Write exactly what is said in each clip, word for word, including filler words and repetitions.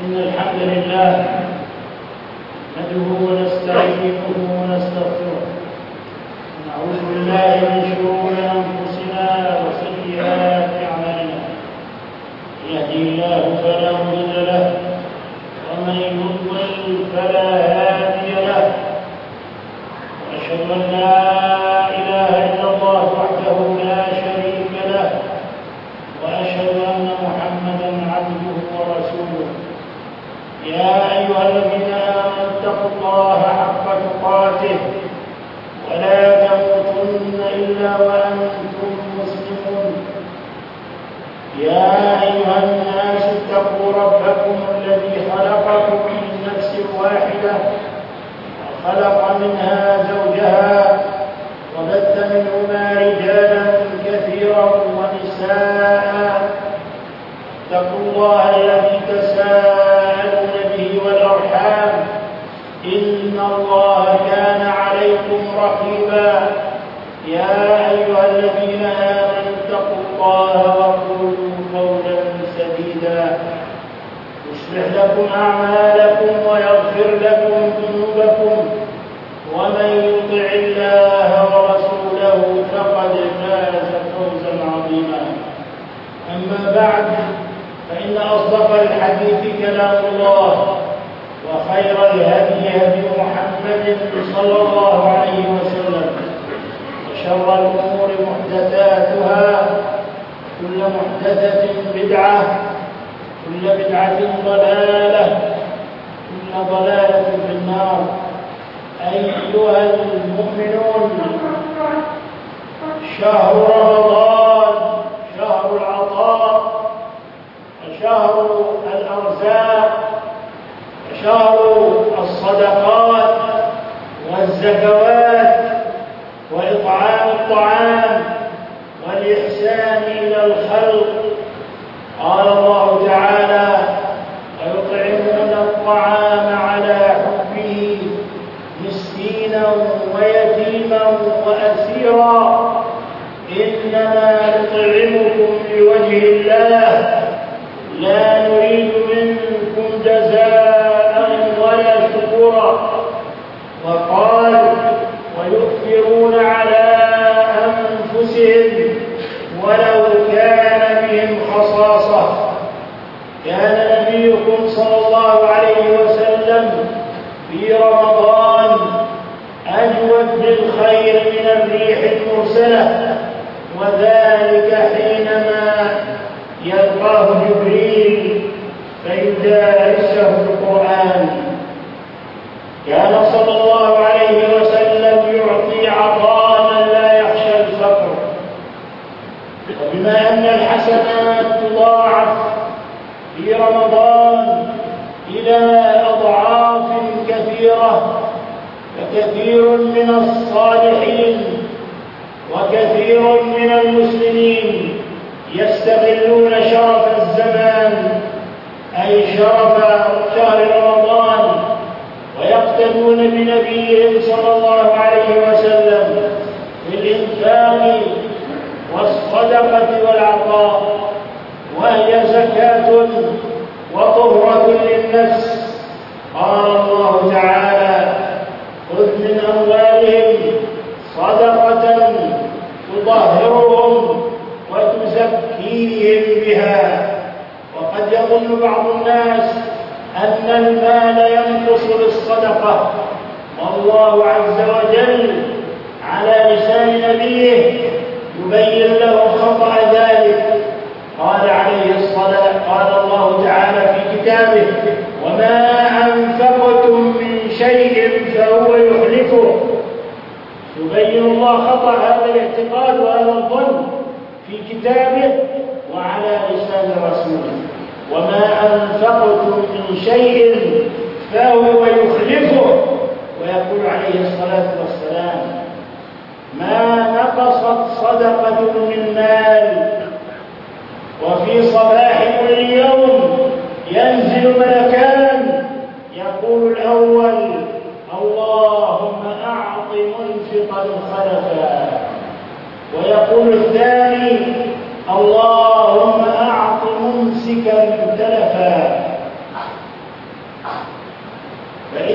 إن الحمد لله نحمده ونستعينه ونستغفره ونعوذ بالله من شرور أنفسنا وسيئات أعمالنا. يهدي الله فلا مضل له ومن يضلل فلا هادي له، وأشهد أن لا إله إلا الله وحده لا شريك له، وأشهد أن محمدا عبده ورسوله. يا أيها الذين آمنوا اتقوا الله حق تقاته ولا تموتن إلا وأنتم مسلمون. يا أيها الناس اتقوا ربكم الذي خلقكم من نفس واحدة وخلق منها زوجها وبث منهما رجالا كثيرا ونساء. اتقوا الله الذي تساءلون به والأرحام إن الله كان عليكم رقيبا. يا أيها الذين آمنوا اتقوا الله وقولوا قولا سديدا يصلح لكم أعمالكم ويغفر لكم ذنوبكم، ومن يطع الله ورسوله فقد فاز فوزا عظيما. أما بعد، فإن أصدق الحديث كلام الله، وخير الهدي هدي محمد صلى الله عليه وسلم، وشر الأمور محدثاتها، كل محدثة بدعة، كل بدعة ضلالة، كل ضلالة في النار. أيها المؤمنون، شهر رمضان شهر العطاء وشهر الأرزاق وشهر الصدقات والزكوات وإطعام الطعام والإحسان إلى الخلق. قال الله تعالى: ويطعمون الطعام على حبه مسكينا ويتيما وأسيرا إنما نطعمكم لوجه الله لا نريد منكم جزاء ولا شكورا. وقال: ويؤثرون على أنفسهم ولو كان بهم خصاصة. كان نبيكم صلى الله عليه وسلم في رمضان أجود بالخير من الريح المرسلة، وذلك حينما يلقاه جبريل فيدارسه القرآن. كان صلى الله عليه وسلم يعطي عطاء من لا يخشى الفقر، وبما أن الحسنات تضاعف في رمضان إلى أضعاف كثيرة، فكثير من الصالحين وكثير من المسلمين يستغلون شرف الزمان، أي شرف شهر رمضان، ويقتدون بنبيهم صلى الله عليه وسلم في الإنفاق والصدقة والعطاء، وهي زكاة وطهرة للنفس. قال الله تعالى: خذ من أموالهم صدقة تطهرهم وتزكيهم بها. وقد يظن بعض الناس أن المال ينقص بالصدقة، والله عز وجل على لسان نبيه يبين لهم خطأ ذلك. قال عليه الصلاة قال الله تعالى في كتابه: وما أنفقتم من شيء فهو يخلفه. يبين الله خطأ هذا الاعتقاد وهذا الظن في كتابه وعلى لسان رسوله. وما أنفقتم من شيء فهو يخلفه. ويقول عليه الصلاة والسلام: ما نقصت صدقة من مال. وفي صباح كل يوم ينزل ملكان، يقول الأول: اللهم أعط منفقا خلفا، ويقول الثاني: اللهم أعط ممسكا تلفا.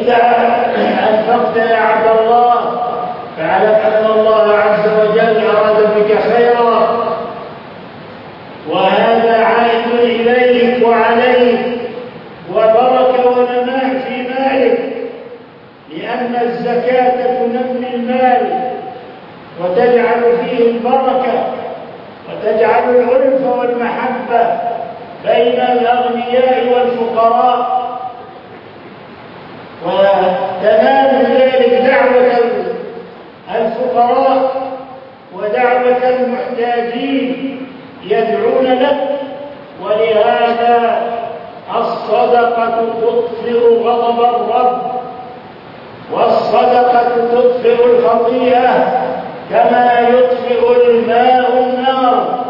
إذا أنفقت يا عبد الله فاعلم أن الله عز وجل أراد بك خيرا، وهذا عائد إليك وعليك وبركة ونماء في مالك، لأن الزكاة تنمي المال وتجعل فيه البركة وتجعل الألف والمحبة بين الأغنياء والفقراء، وتنال ذلك دعوة الفقراء ودعوة المحتاجين يدعون لك. ولهذا الصدقة تطفئ غضب الرب، والصدقة تطفئ الخطيئة كما يطفئ الماء النار.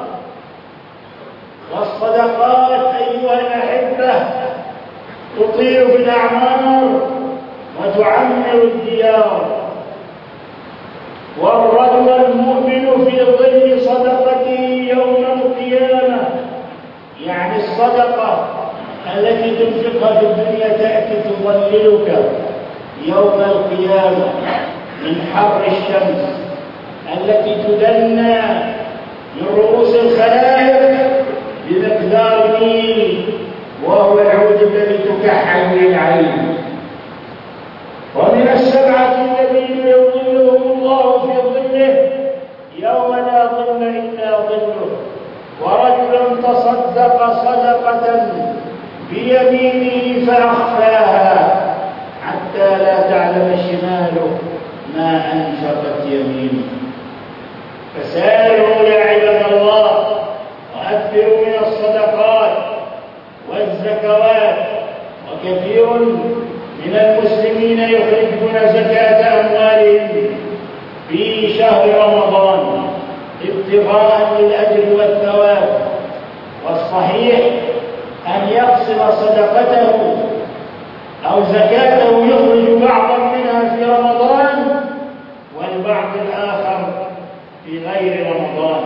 والصدقات أيها الأحبة تطيل بالأعمار وتعمر الديار. والرجل المؤمن في ظل صدقته يوم القيامة، يعني الصدقة التي تنفقها في الدنيا تأتي تظللك يوم القيامة من حر الشمس التي تدنى من رؤوس الخلائق بمقدار ميل، وهو العود الذي تكحل به العين. ومن السبعة الذين يظلهم الله في ظله يوم لا ظل إلا ظله، ورجل تصدق صدقة بيمينه فأخفاها حتى لا تعلم شماله ما أنفقت يمينه. فسارعوا يا عباد الله وأكثروا من الصدقات والزكوات. وكثير من المسلمين يخرجون زكاة أموالهم في شهر رمضان ابتغاء للأجر والثواب، والصحيح أن يقسم صدقته أو زكاته يخرج بعضا منها في رمضان والبعض الآخر في غير رمضان.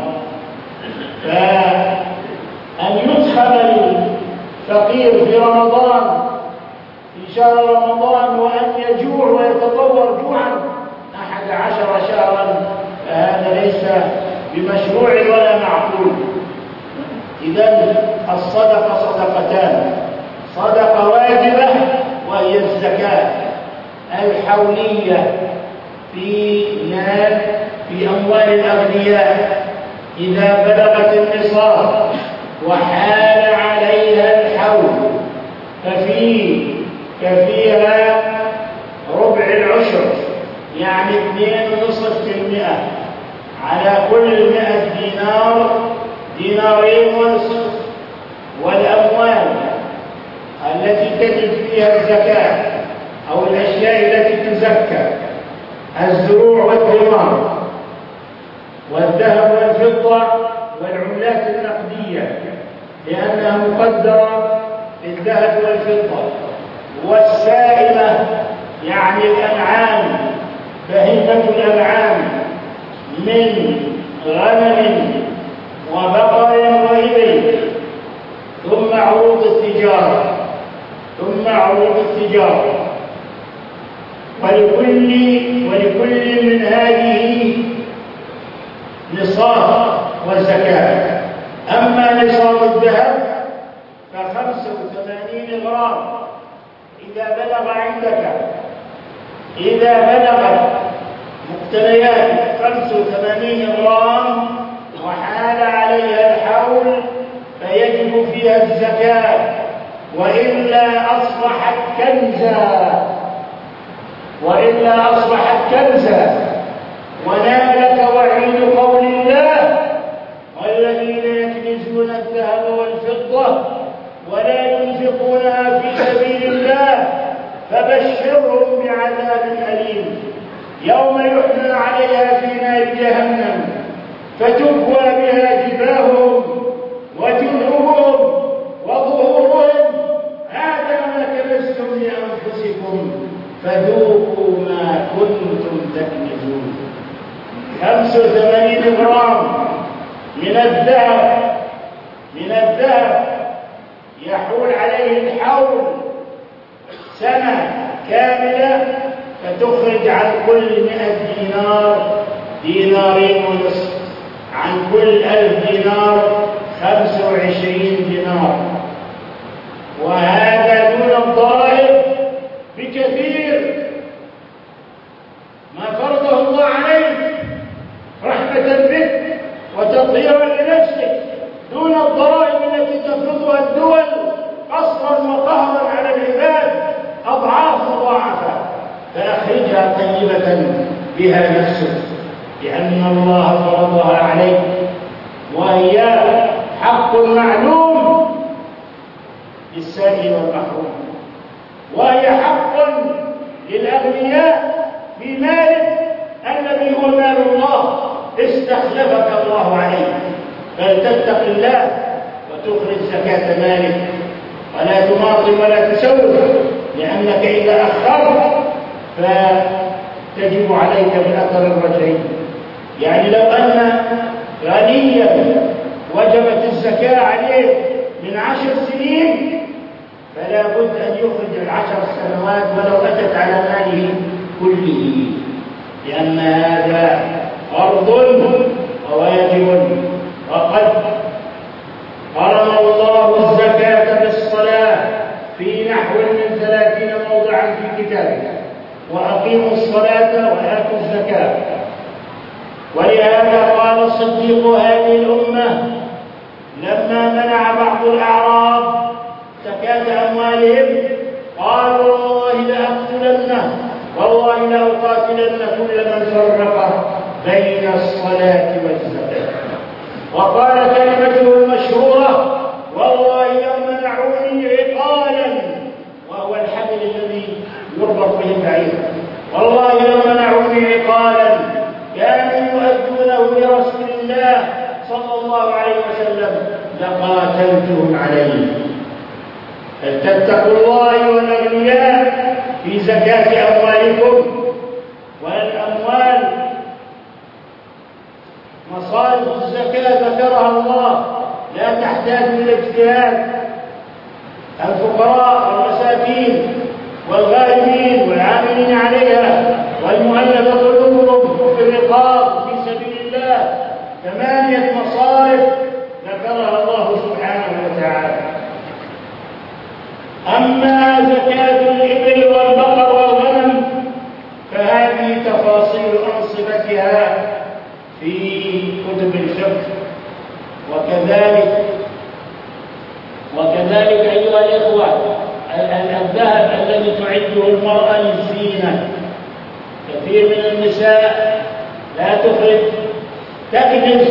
فأن يدخل الفقير في رمضان في شهر رمضان وأن يجوع ويتطور جوعا أحد عشر شهرا فهذا ليس بمشروع ولا معقول. إذن الصدقة صدقتان: صدقة واجبة وهي الزكاة الحولية في مال في أموال الأغنياء إذا بلغت النصاب وحال عليها الحول ففي ففيها ربع العشر، يعني اثنين ونصف في المئة على كل مئة دينار دينارين ونصف. والأموال التي تجب فيها الزكاة أو الأشياء التي تزكى: الزروع والثمار والذهب والفضة والعملات النقدية لأنها مقدرة بالذهب والفضة، والسائمة يعني الأنعام بهيمة الأنعام من غنم وبقر وإبل، ثم عروض التجارة ثم عروض التجارة ولكل ولكل من هذه نصاب وزكاة. أما نصاب الذهب فخمسة وثمانين غرام إذا بلغ عندك إذا بلغت مقتنيات خمسة وثمانين غرام وحال عليها الحول فيجب فيها الزكاة، وإلا أصبحت كنزا وإلا أصبحت كنزا ونالك وعيد قول الله: والذين يكنزون الذهب والفضة ولا ينفقونها في سبيل الله فبشرهم بعذاب أليم يوم يحمل عليها في نار جهنم فتكوى بها جباههم وجنوبهم وظهورهم هذا ما كنزتم لأنفسكم فذوقوا ما كنتم تكنزون. خمسة وثمانين غرام من الذهب من الذهب يحول عليه الحول سنة كاملة فتخرج عن كل مئة دينار دينارين ونصف، عن كل ألف دينار خمسة وعشرين دينار، وهذا دون الضرائب بكثير ما فرضه الله عليك رحمة بك وتطهيرا لنفسك، دون الضرائب التي تفرضها الدول قصرا وقهرا على العباد أضعاف مضاعفة، فأخرجها طيبة بها نفسك، لأن الله فرضها عليك، وهي حق معلوم للسائل والمحروم، وهي حق للأغنياء في مالك الذي هو مال الله استخلفك الله عليه، فلتتق الله وتخرج زكاة مالك، ولا تماطل ولا تسوف، لأنك إذا أخرت فتجب عليك بالأثر الرجعي. يعني لو أن غنيا وجبت الزكاة عليه من عشر سنين فلا بد أن يخرج العشر سنوات ولو أتت على ماله كله، لأن هذا فرض وواجب. وقد قرن الله الزكاة بالصلاة في نحو من ثلاثين موضعا في كتابه، وأقيموا الصلاة وآتوا الزكاة. ولهذا قال صديق هذه الأمة لما منع بعض الأعراب زكاة أموالهم قال والله لأقتلنه والله لأقاتلن كل من فرق بين الصلاة والزكاة. وقال كلمته المشهورة والله لو منعوني عقالا، وهو الحبل الذي يربط به البعير، والله لو منعوني عقالا كانوا يؤدونه لرسول الله صلى الله عليه وسلم لقاتلتهم عليه. فاتقوا الله والأغنياء في زكاة أموالكم، والأموال مصارف الزكاة ذكرها الله لا تحتاج إلى اجتهاد. الفقراء والمساكين والغارمين والعاملين عليها والمؤلفة قلوبهم في الرقاب في سبيل الله، ثمانية مصارف ذكرها الله سبحانه وتعالى. أما زكاة الإبل والبقر والغنم فهذه تفاصيل أنصبتها في كتب الفقه. وكذلك وكذلك أيها الإخوة الذهب الذي تعده المرأة للزينة، كثير من النساء لا تخرج تكنس.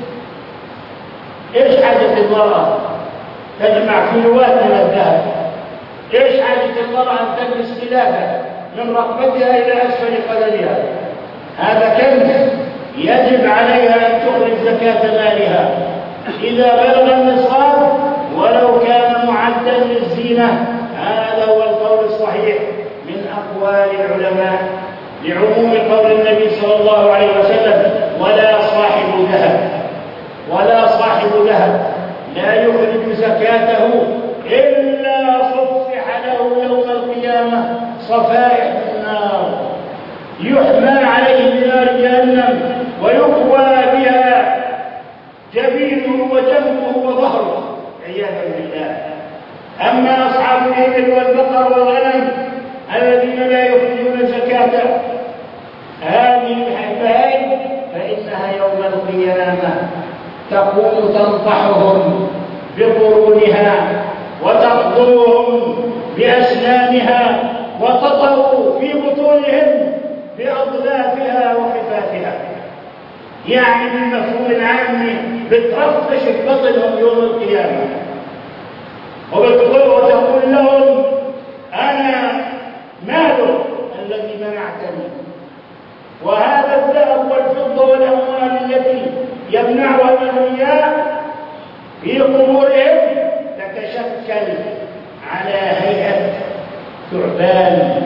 إيش حاجة المرأة تجمع كيلوات من الذهب؟ إيش حاجة المرأة أن تكنس خلافه من رقبتها إلى أسفل قدمها؟ هذا كنز يجب عليها أن تخرج زكاة مالها إذا بلغ النصاب ولو كان معدا للزينة. هذا هو القول الصحيح من أقوال العلماء، لعموم قول النبي صلى الله عليه وسلم ولا صاحب ذهب ولا صاحب ذهب لا يخرج زكاته إلا صفح له يوم القيامة صفائح من النار يحمى عليه بنار جهنم ويكوى بها جبينه وجنبه وظهره عياذا بالله. أما أصحاب الإبل والبقر والغنم الذين لا يخرجون زكاة هذه البهائم فإنها يوم القيامة تقوم تنطحهم بقرونها وتقضوهم بأسنانها وتطأ في بطونهم بأضلافها وخفافها، يعني بالمفهوم العام بترفش بطنهم يوم القيامة وبتقول وتقول لهم أنا مالك الذي منعتني. وهذا الذهب والفضة والأموال التي يمنعها الأغنياء في قبورهم تتشكل على هيئة ثعبان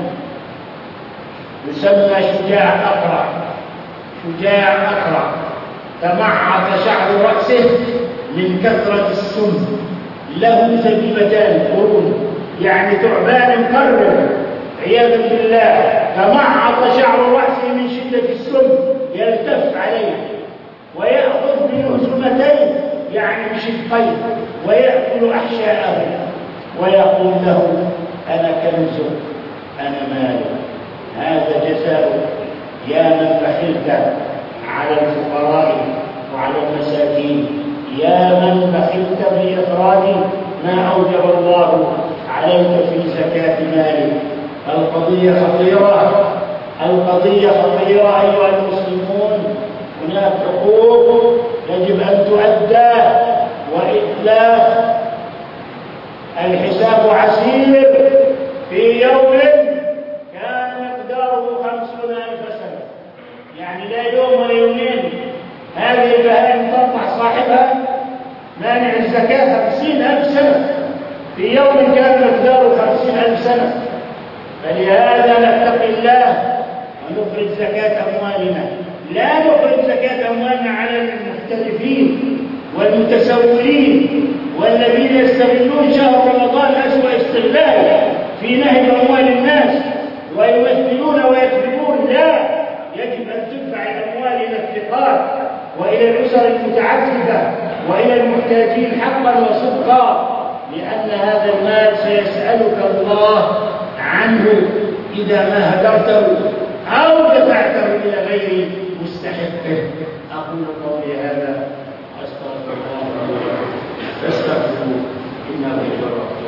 يسمى شجاع أقرع. شجاع أقرع تمعط شعر رأسه من كثرة السم، له زبيبتان قرون، يعني ثعبان مقرب عياذا بالله، تمعط شعر رأسه من شدة السم يلتف عليه ويأخذ بلهزمتين يعني بشقين ويأكل أحشاءه ويقول له أنا كنزك أنا مالك. هذا جزاء يا من بخلت على الفقراء وعلى المساكين، يا من بخلت بإخراج ما أوجب الله عليك في زكاة مالك. القضية خطيرة، القضية خطيرة أيها المسلمون. هناك حقوق يجب أن تؤدى وإلا الحساب عسير. في يوم كان مقداره خمسون ألف سنة، يعني لا يوم ولا يومين، هذه البهائم تطمع صاحبها مانع الزكاة خمسين ألف سنة، في يوم كان مقداره خمسين ألف سنة. فلهذا نتقي الله ونخرج زكاة أموالنا، لا نخرج زكاة أموالنا على المحترفين والمتسولين والذين يستغلون شهر رمضان أسوأ استغلال في نهب أموال الناس ويمثلون ويكذبون. لا، يجب أن تدفع الأموال إلى الفقراء وإلى الأسر المتعففة وإلى المحتاجين حقا وصدقا، لأن هذا المال سيسألك الله عنه إذا ما هدرته أو دفعته إلى غير مستحقه. أقول قولي هذا أستغفر الله فاستغفروه إنه هو الغفور.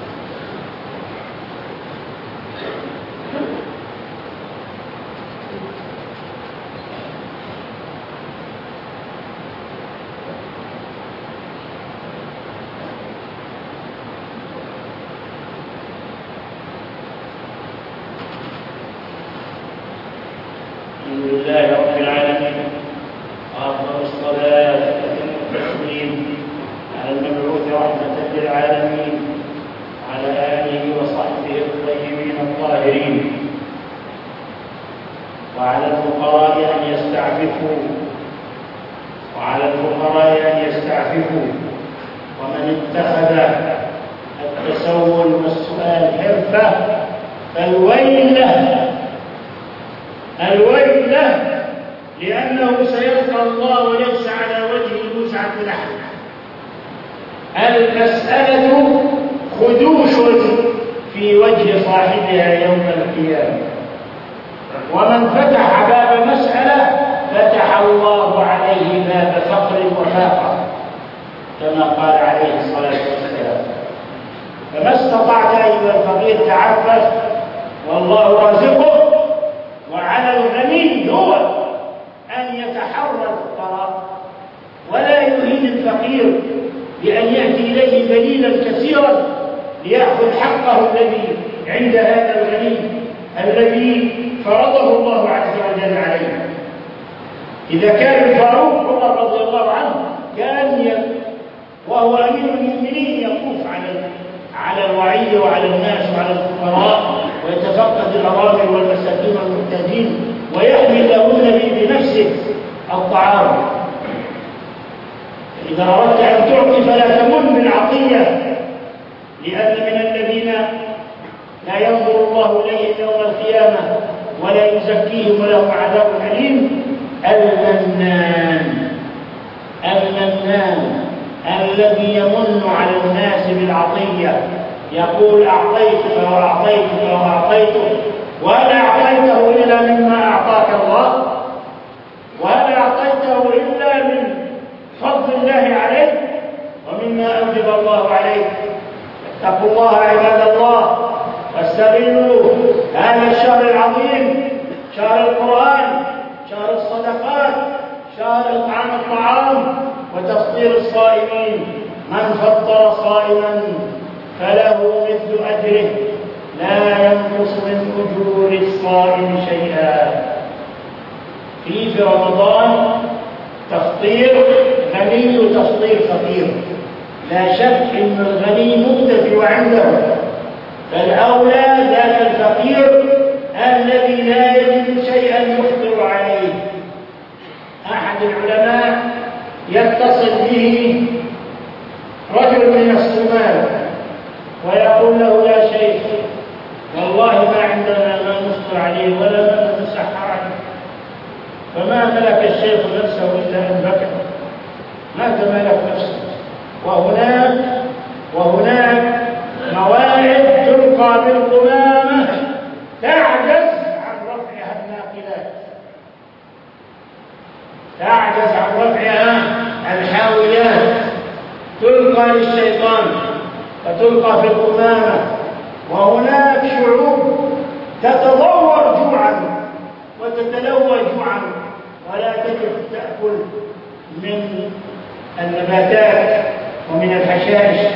الحمد لله رب العالمين، وأفضل الصلاة والتسليم على المبعوث رحمة للعالمين وعلى آله وصحبه الطيبين الطاهرين. وعلى الفقراء أن يستعففوا وعلى الفقراء أن يستعففوا ومن اتخذ التسول والسؤال حرفة فالويل له، الويل له، لأنه سيلقى الله وليس على وجهه مسعة لحم. المسألة خدوش في وجه صاحبها يوم القيامة، ومن فتح باب مسألة فتح الله عليه باب فقر وفاقة كما قال عليه الصلاة والسلام. فما استطعت أيها الفقير تعفف والله رازقه، وعلى الغني هو أن يتحرى الفقراء ولا يهين الفقير بأن يأتي إليه دليلا كثيرا ليأخذ حقه الذي عند هذا الغني الذي فرضه الله عز وجل عليه. إذا كان الفاروق عمر رضي الله عنه كان وهو أمير المؤمنين يطوف على على الرعية وعلى الناس وعلى الفقراء ويتفقد الأرامل والمساكين والمحتاجين ويحمل لهن بنفسه الطعام. إذا أردت أن تعطي فلا تمن بالعطية، لأن من الذين لا ينظر الله إليهم يوم القيامة ولا يزكيهم ولهم عذاب أليم المنان. المنان الذي يمن على الناس بالعطية، يقول أعطيتك وأعطيتك وأعطيتك، وهل أعطيته إلا مما أعطاك الله؟ وهل أعطيته إلا من فضل الله عليك ومما أوجب الله عليك؟ اتقوا الله عباد الله واستغلوا هذا الشهر العظيم، شهر القرآن، شهر الصدقات، شهر إطعام الطعام وتفطير الصائمين. من فطر صائما فله مثل أجره لا ينقص من أجور الصائم شيئا. في في رمضان تفطير غني وتفطير فقير، لا شك أن الغني مكتفي وعنده، فالأولى ذاك الفقير الذي لا يجد شيئا يفطر عليه. أحد العلماء يتصل به رجل من الصومال ويقول له: يا شيخ، والله ما عندنا ما نصبر عليه ولا ما نسحر عليه. فما ملك الشيخ نفسه إلا أن بكى، ما تملك نفسه. وهناك وهناك مواعظ تلقى بالقمامة تعجز عن رفعها الناقلات، تعجز عن رفعها الحاويات، تلقى للشيطان فتلقى في القمامة. وهناك شعوب تتضور جوعا وتتلوى جوعا ولا تجد تأكل من النباتات ومن الحشائش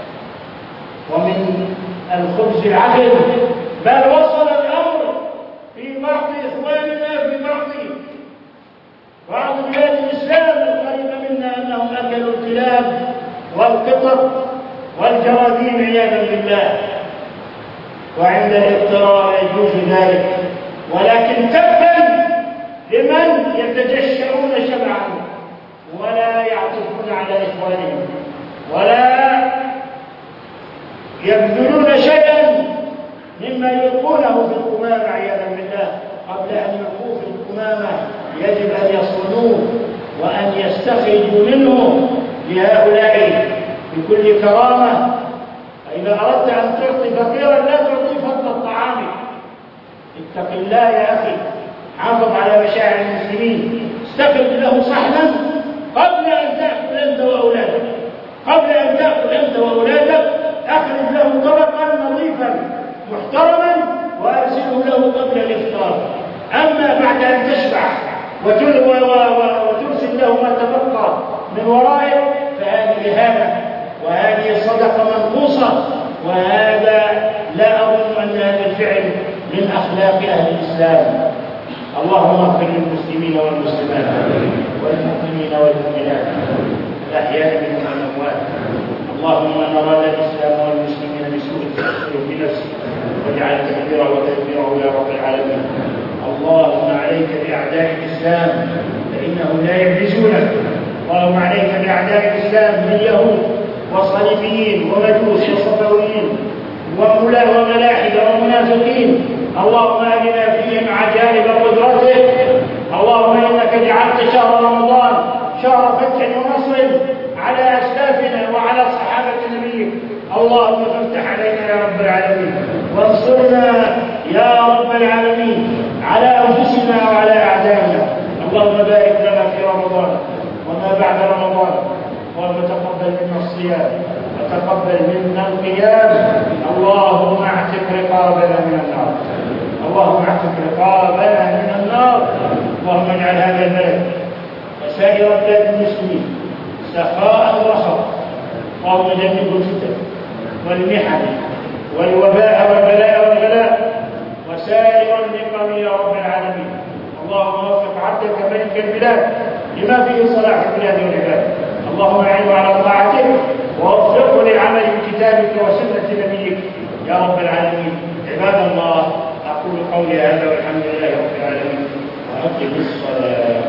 ومن الخبز العفن، بل وصل الأمر في بعض إخواننا في بعض بعض بلاد الإسلام القريبة منا أنهم أكلوا الكلاب والقطط والجراثيم عياذا بالله. وعند الاضطرار يجوز ذلك، ولكن تبا لمن يتجشعون شبعا ولا يعطفون على إخوانهم ولا يبذلون شيئا مما يلقونه في القمامة عياذا بالله. قبل أن يلقوه في القمامة يجب أن يصونوه وأن يستخرجوا منه لهؤلاء بكل كرامة. فإذا أردت أن تعطي فقيرا لا تعطي فضل الطعام، اتق الله يا أخي، حافظ على مشاعر المسلمين، استخرج له صحنا قبل أن تأكل أنت وأولادك، قبل أن تأكل أنت وأولادك أخرج له طبقا نظيفا محترما وأرسله له قبل الإفطار. أما بعد أن تشبع وترسل له ما تبقى من ورائك فهذه إهانة وهذه صدقة منقوصة، وهذا لا أظن أن هذا الفعل من أخلاق أهل الإسلام. اللهم اغفر للمسلمين والمسلمات والمؤمنين والمؤمنات الأحياء منهم والأموات. اللهم من أراد الإسلام والمسلمين بسوء فأخذه بنفسه واجعل تدبيره وتدبيره يا رب العالمين. اللهم عليك بأعداء الإسلام فإنهم لا يعجزونك. اللهم عليك بأعداء الإسلام من يهود وصليبيين ومجوس وصفويين وملاحدة ومنافقين. اللهم أرنا فيهم عجائب قدرتك. اللهم إنك جعلت شهر رمضان شهر فتح ونصر على أسلافنا وعلى صحابة نبيك. اللهم فافتح علينا يا رب العالمين وانصرنا يا رب العالمين على أنفسنا وعلى أعدائنا. اللهم بارك لنا في رمضان وما بعد رمضان، اللهم تقبل منا الصيام وتقبل منا القيام. اللهم اعتق رقابنا من النار، اللهم اعتق رقابنا من النار. اللهم اجعل هذا البلد وسائر بلاد المسلمين سخاء ورخاء. اللهم جنبه الفتن والمحن والوباء والبلاء والغلاء وسائر النقم يا رب العالمين. اللهم وفق عبدك ملك البلاد لما فيه صلاح البلاد والعباد. اللهم اعنه على طاعتك ووفقه للعمل بكتابك وسنة نبيك يا رب العالمين. عباد الله، أقول قولي هذا والحمد لله رب العالمين وأقم الصلاة.